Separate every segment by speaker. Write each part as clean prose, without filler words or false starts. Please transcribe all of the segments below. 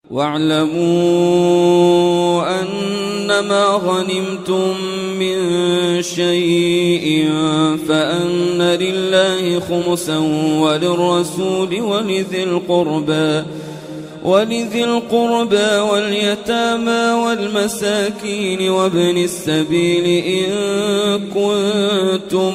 Speaker 1: واعلموا أنما غنمتم من شيء فأن لله خمسا وللرسول ولذي القربى واليتامى والمساكين وابن السبيل إن كنتم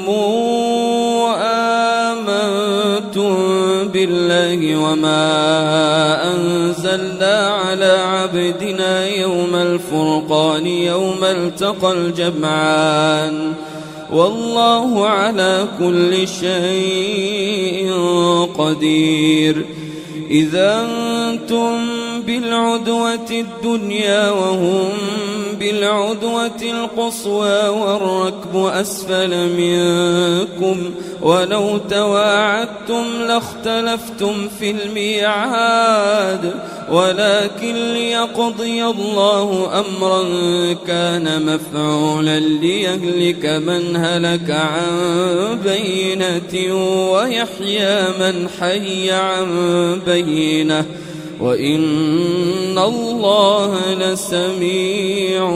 Speaker 1: آمنتم بالله وما أنزلنا على عبدنا يوم الفرقان يوم التقى الجمعان والله على كل شيء قدير. إذا أنتم بالعدوة الدنيا وهم بالعدوة القصوى والركب أسفل منكم ولو تواعدتم لاختلفتم في الميعاد ولكن ليقضي الله أمرا كان مفعولا ليهلك من هلك عن بينة ويحيى من حي عن بينة وإن الله لسميع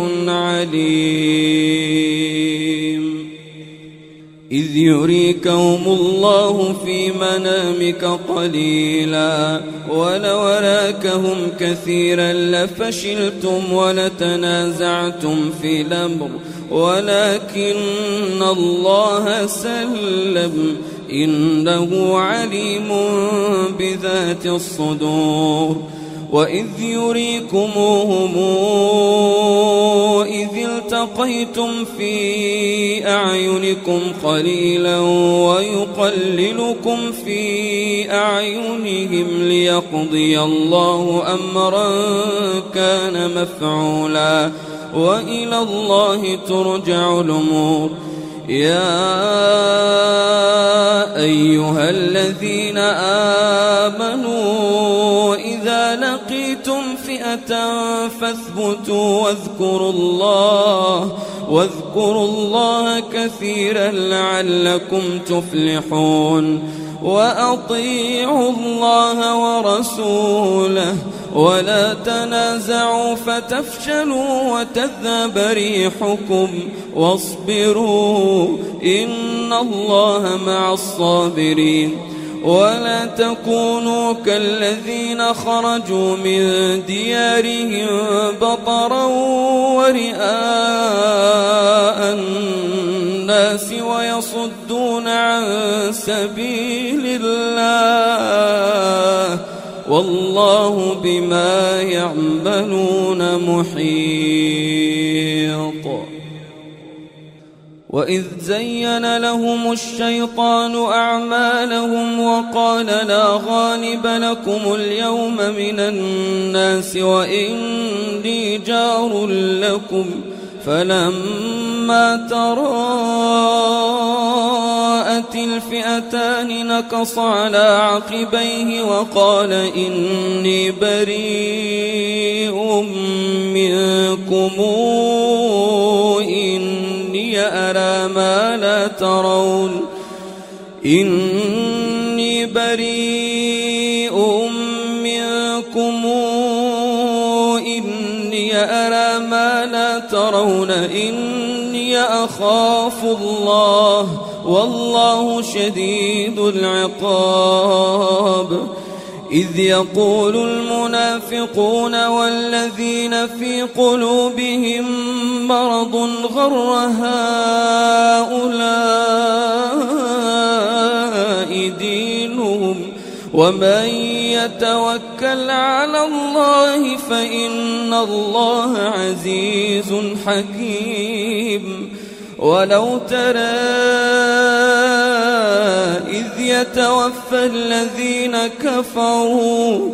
Speaker 1: عليم. إذ يريكهم الله في منامك قليلا ولو أراكهم كثيرا لفشلتم ولتنازعتم في الأمر ولكن الله سلم إنه عليم بذات الصدور. وإذ يريكموهم إذ التقيتم في أعينكم قليلا ويقللكم في أعينهم ليقضي الله أمرا كان مفعولا وإلى الله ترجع الأمور. يا أيها الذين آمنوا إذا لقيتم فئة فاثبتوا واذكروا الله كثيرا لعلكم تفلحون. وأطيعوا الله ورسوله ولا تنازعوا فتفشلوا وتذهب ريحكم واصبروا إن الله مع الصابرين. ولا تكونوا كالذين خرجوا من ديارهم بطرا ورئاء الناس ويصدون عن سبيل الله والله بما يعملون محيط. وإذ زين لهم الشيطان أعمالهم وقال لا غالب لكم اليوم من الناس وإني جار لكم فلما تراءت الفئتان نكص على عقبيه وقال إني بريء منكم إني أرى ما لا ترون إني بريء منكم إني أرى ما لا ترون إني أخاف الله والله شديد العقاب. إذ يقول المنافقون والذين في قلوبهم مرض غر هؤلاء دينهم ومن يتوكل على الله فإن الله عزيز حكيم. ولو ترى إذ يتوفى الذين كفروا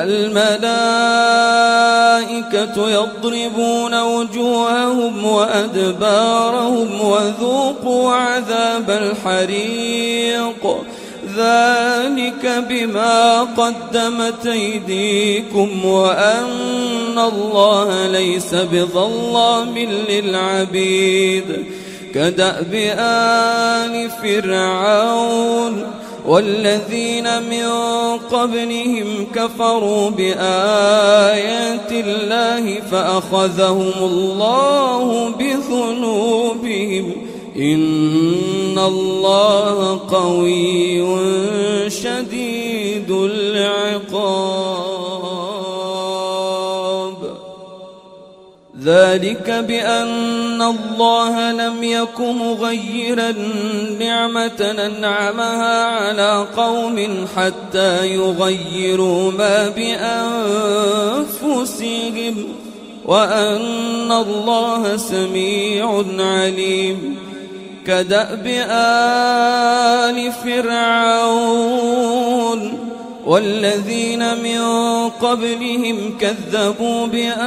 Speaker 1: الملائكة يضربون وجوههم وأدبارهم وذوقوا عذاب الحريق ذلك بما قدمت أيديكم وأن الله ليس بظلام للعبيد. كدأب آل فرعون والذين من قبلهم كفروا بآيات الله فأخذهم الله بذنوبهم إن الله قوي شديد العقاب. ذلك بأن الله لم يك مغيرا نعمة أنعمها على قوم حتى يغيروا ما بأنفسهم وأن الله سميع عليم. كدأب آل فرعون والذين من قبلهم كذبوا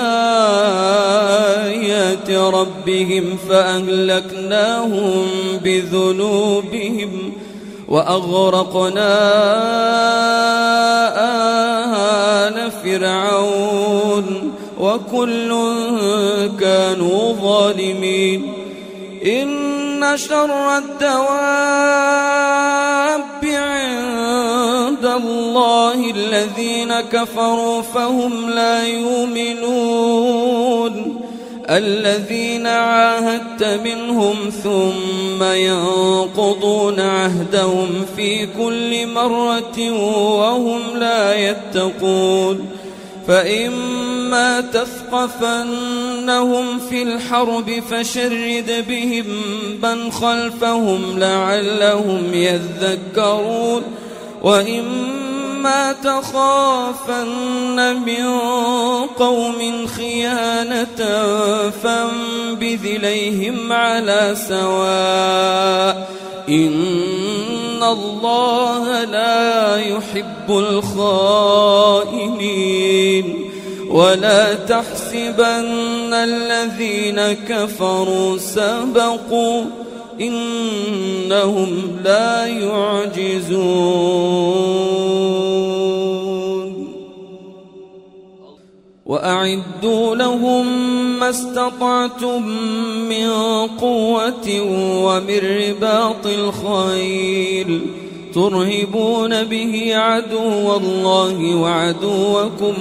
Speaker 1: بآيات ربهم فأهلكناهم بذنوبهم وأغرقنا آل فرعون وكل كانوا ظالمين. إن شر الدواب عند الله الذين كفروا فهم لا يؤمنون. الذين عاهدت منهم ثم ينقضون عهدهم في كل مرة وهم لا يتقون. فإما تثقفنهم في الحرب فشرد بهم من خلفهم لعلهم يذكرون. وإما تخافن من قوم خيانة فانبذ إليهم على سواء إن الله لا يحب الخائنين. ولا تحسبن الذين كفروا سبقوا إنهم لا يعجزون. وأعدوا لهم ما استطعتم من قوة ومن رباط الخيل ترهبون به عدو الله وعدوكم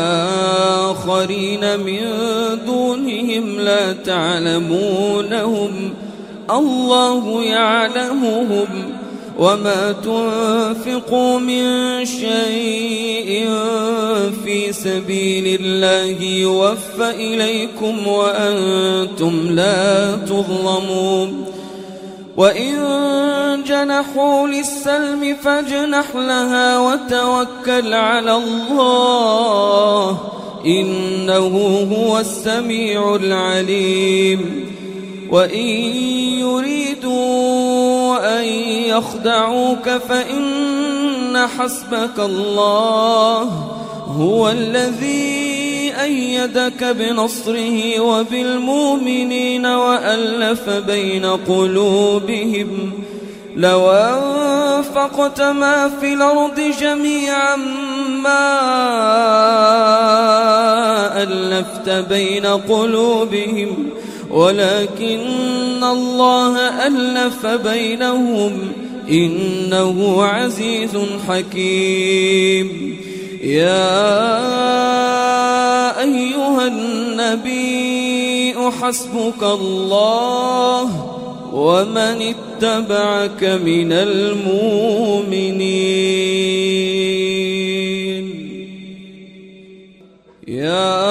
Speaker 1: وآخرين من دونهم لا تعلمونهم الله يعلمهم. وما تنفقوا من شيء في سبيل الله يوفى إليكم وأنتم لا تظلمون. وإن جنحوا للسلم فاجنح لها وتوكل على الله إنه هو السميع العليم. وإن يريدوا أن يخدعوك فإن حسبك الله هو الذي أيدك بنصره وبالمؤمنين وألف بين قلوبهم. لو أنفقت ما في الأرض جميعا ما ألفت بين قلوبهم ولكن الله ألف بينهم إنه عزيز حكيم. يا أيها النبي حسبك الله ومن اتبعك من المؤمنين. يا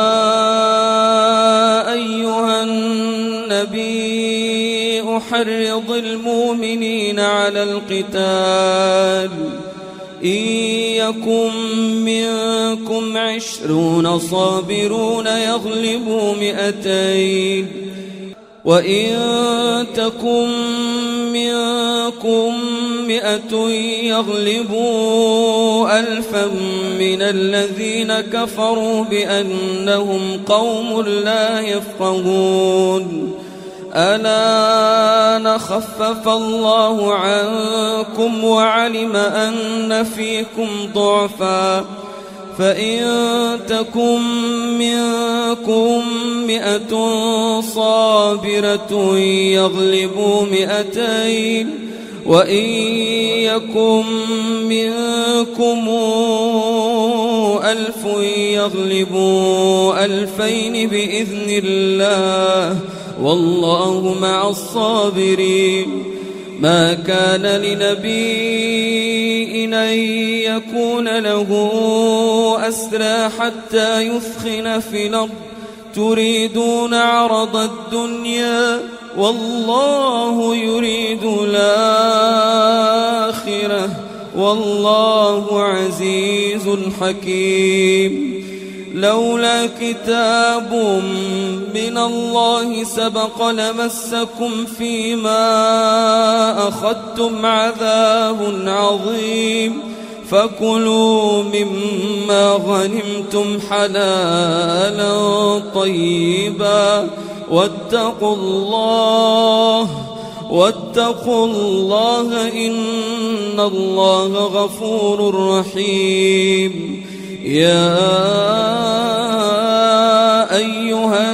Speaker 1: أيها النبي حرض المؤمنين على القتال إن يكن منكم 20 صابرون يغلبوا 200 وإن تكن منكم 100 يغلبوا 1000 من الذين كفروا بأنهم قوم لا يفقهون. ألا خفف الله عنكم وعلم أن فيكم ضعفا فإن تكن منكم 100 صابرة يغلبوا 200 وإن يكن منكم 1000 يغلبوا 2000 بإذن الله والله مع الصابرين. ما كان لنبي أن يكون له أسرى حتى يثخن في الأرض تريدون عرض الدنيا والله يريد الآخرة والله عزيز حكيم. لولا كتاب من الله سبق لمسكم فيما أخذتم عذاب عظيم. فكلوا مما غنمتم حلالا طيبا واتقوا الله إن الله غفور رحيم. يا أيها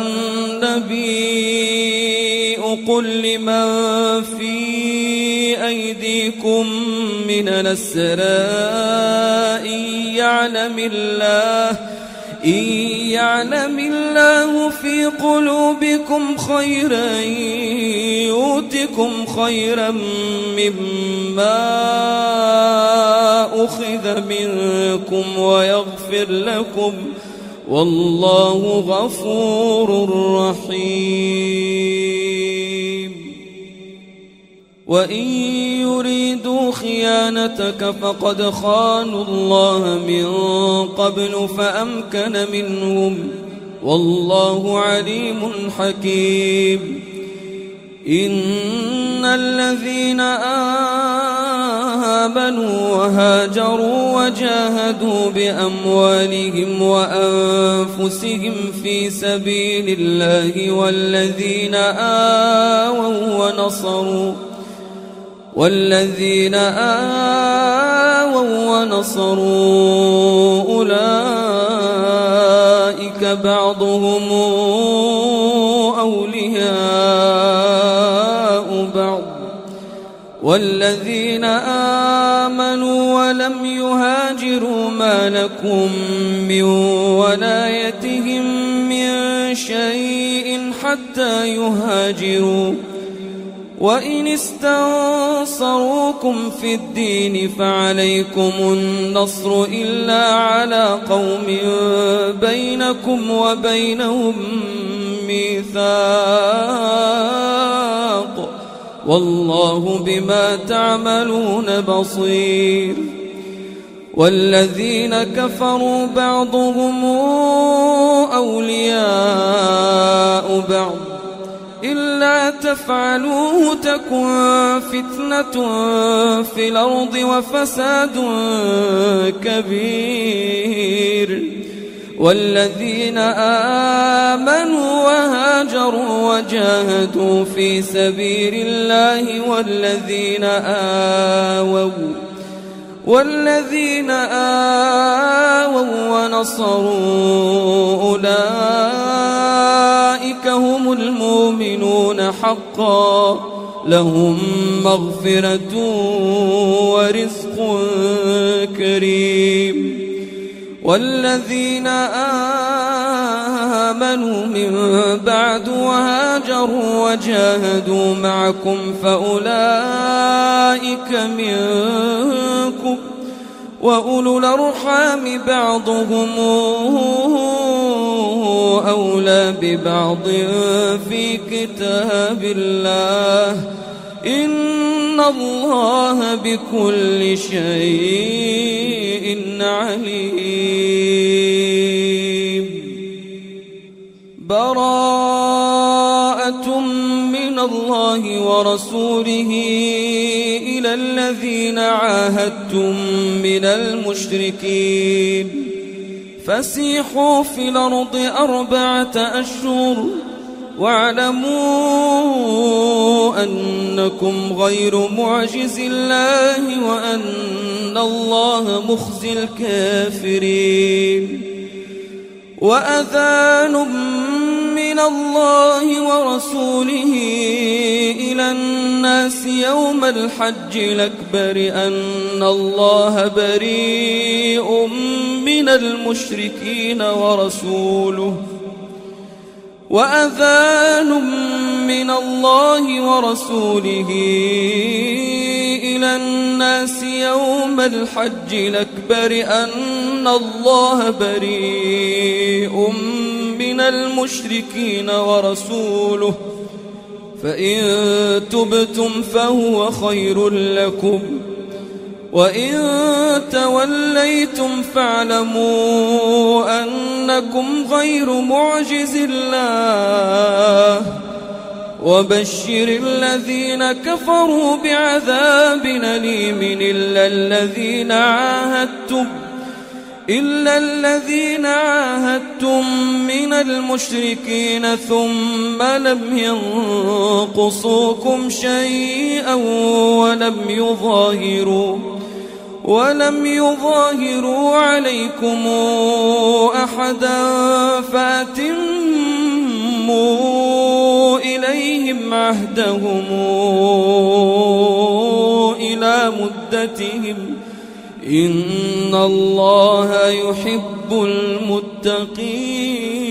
Speaker 1: النبي قل لمن في أيديكم من الأسرى إن يعلم الله في قلوبكم خيرا يؤتكم خيرا مما أخذ منكم ويغفر لكم والله غفور رحيم. وإن يريدوا خيانتك فقد خانوا الله من قبل فأمكن منهم والله عليم حكيم. إن الذين آمنوا وهاجروا وجاهدوا بأموالهم وأنفسهم في سبيل الله والذين آووا ونصروا أولئك بعضهم أولياء بعض. والذين آمنوا ولم يهاجروا ما لكم من ولايتهم من شيء حتى يهاجروا. وإن استنصروكم في الدين فعليكم النصر إلا على قوم بينكم وبينهم ميثاق والله بما تعملون بصير. والذين كفروا بعضهم أولياء بعض إلا تفعلوه تكن فتنة في الأرض وفساد كبير. والذين آمنوا وهاجروا وجاهدوا في سبيل الله والذين آووا ونصروا أولئك هم المؤمنون حقا لهم مغفرة ورزق كريم. والذين آمنوا من بعد وهاجروا وجاهدوا معكم فأولئك منكم وأولو الأرحام بعضهم أولى ببعض في كتاب الله إن الله بكل شيء عليم. براءة من الله ورسوله إلى الذين عاهدتم من المشركين فسيحوا في الأرض 4 أشهر واعلموا أنكم غير معجز الله وأن الله مخزي الكافرين. وأذان من من الله ورسوله إلى الناس يوم الحج الأكبر أن الله بريء من المشركين ورسوله وأذان من الله ورسوله إلى الناس يوم الحج الأكبر أن الله بريء من المشركين ورسوله فإن تبتم فهو خير لكم وإن توليتم فاعلموا أنكم غير معجز الله وبشر الذين كفروا بعذاب أليم إلا الذين عاهدتم من المشركين ثم لم ينقصوكم شيئا ولم يظاهروا عليكم أحدا فأتموا إليهم عهدهم إلى مدتهم إن الله يحب المتقين.